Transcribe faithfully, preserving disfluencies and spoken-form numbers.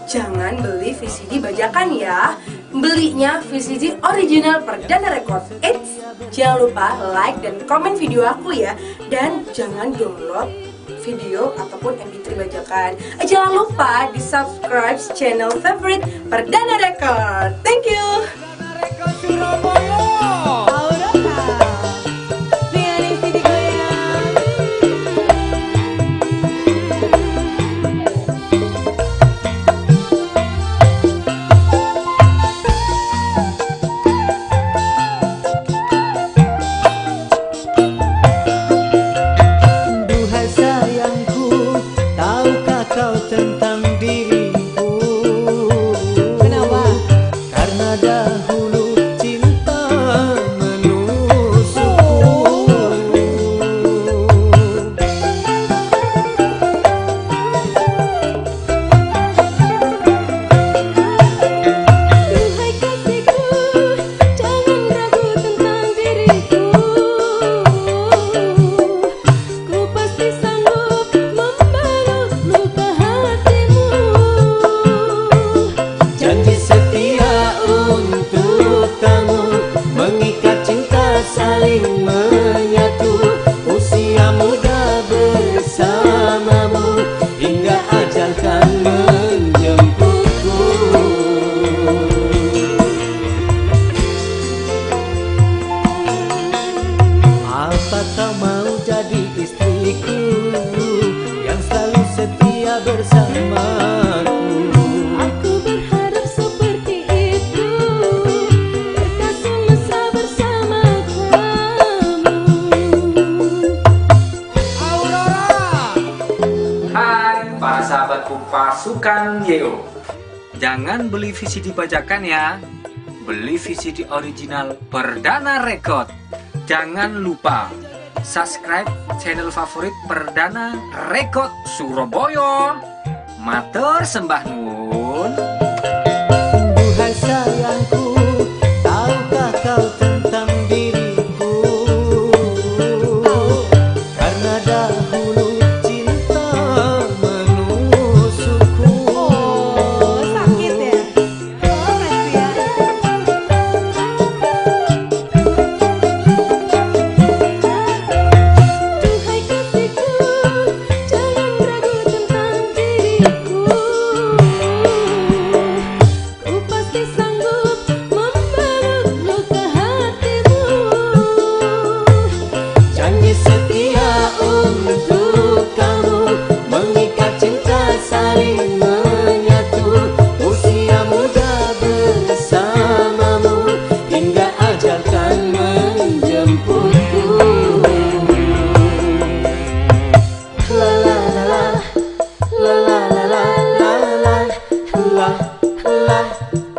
jangan beli V C D bajakan ya. Belinya V C D original Perdana Record. Eits, jangan lupa like dan komen video aku ya. Dan jangan download video ataupun M P tiga bajakan. Eh, jangan lupa di subscribe channel favorite Perdana Record. Thank you. Tentang diriku, kenapa? Karena dahulu cinta menusukku. Duhai kasihku, jangan ragu tentang diriku. Ku pasti sanggup membalut luka hatimu. Janji setia untuk kamu, mengikat cinta saling menyatu. Usia muda bersamamu, hingga ajal kan menjemputku. Apa kau mau jadi istriku, yang selalu setia bersamaku? Aku berharap seperti itu, berkasih mesra bersama kamu. Aurora. Hai para sahabatku pasukan Yeo. Jangan beli V C D bajakan ya. Beli V C D original Perdana Record. Jangan lupa subscribe channel favorit Perdana Record Surabaya. Matur sembah nuwun. Duhai sayangku, tahukah kau tentang diriku? Karena dahulu cinta menusukku. Oh, sakit ya? Oh, gitu ya. Duhai kasihku, jangan ragu tentang diriku. Ku pasti sanggup membalut luka hatimu. Janji setia untuk kamu, mengikat cinta saling menyatu. Usia muda bersamamu, hingga ajal kan menjemputku. La la la la, la la la la la la la la.